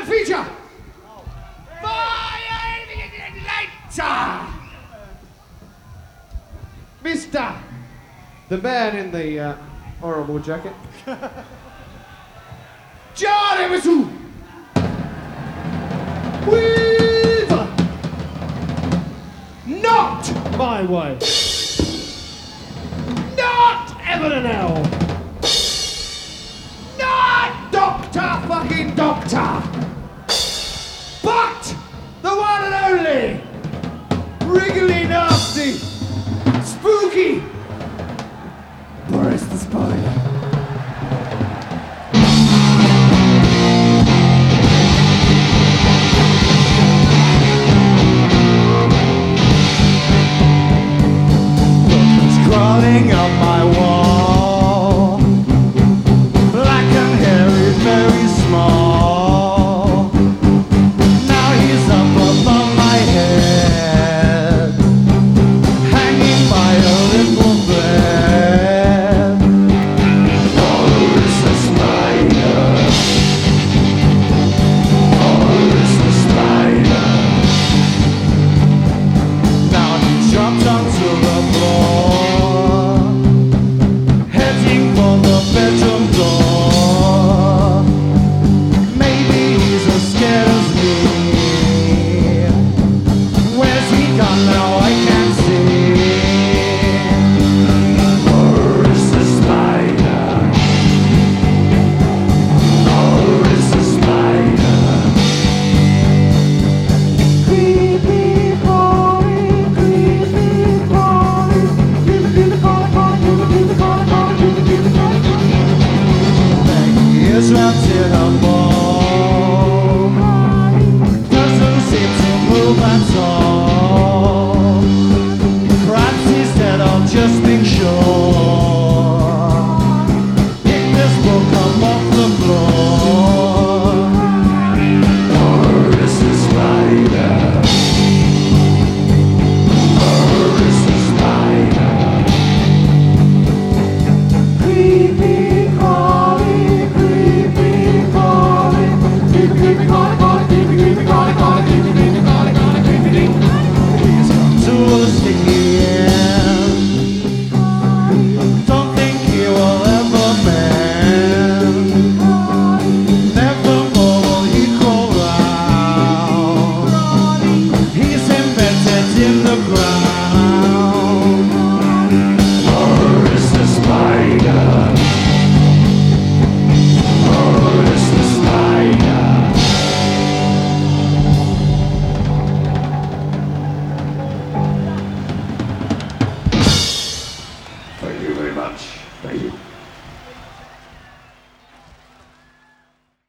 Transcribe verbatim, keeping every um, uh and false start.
feature. Violator. Mister the man in the uh, horrible jacket. John Emerson. With Not My Way. Not Evan and L. Not Doctor fucking Doctor. But the one and only wriggly nasty spooky Boris the Spider. Crawling up my wall, black and hairy, very small. Now he's up above my head, hanging by a little thread. Oh, it's the spider. Oh, it's the spider. Now he jumped onto the floor, bedroom door. Maybe he's as scared as me. Where's he gone now? I can't see. Or is the spider? Or is the spider? Creepy crawling, creepy crawling, creepy creepy crawling, crawling, creepy creepy crawling, crawling, creepy creepy crawling. Is wrapped in a ball, doesn't seem to move at all. Perhaps he's dead, I'm just being sure. Pick this book up off the floor. Or is the spider? Or is the spider? Creepy crawling, creepy crawling, creepy creepy crawling, crawling, creepy creepy crawling, crawling, creepy creepy crawling, crawling, creepy creepy. He's come to a sticky end. Don't think he will ever mend. Never more will he crawl round. He's embedded in the ground. Or is the spider? Or is the spider? Thank you very much. Thank you.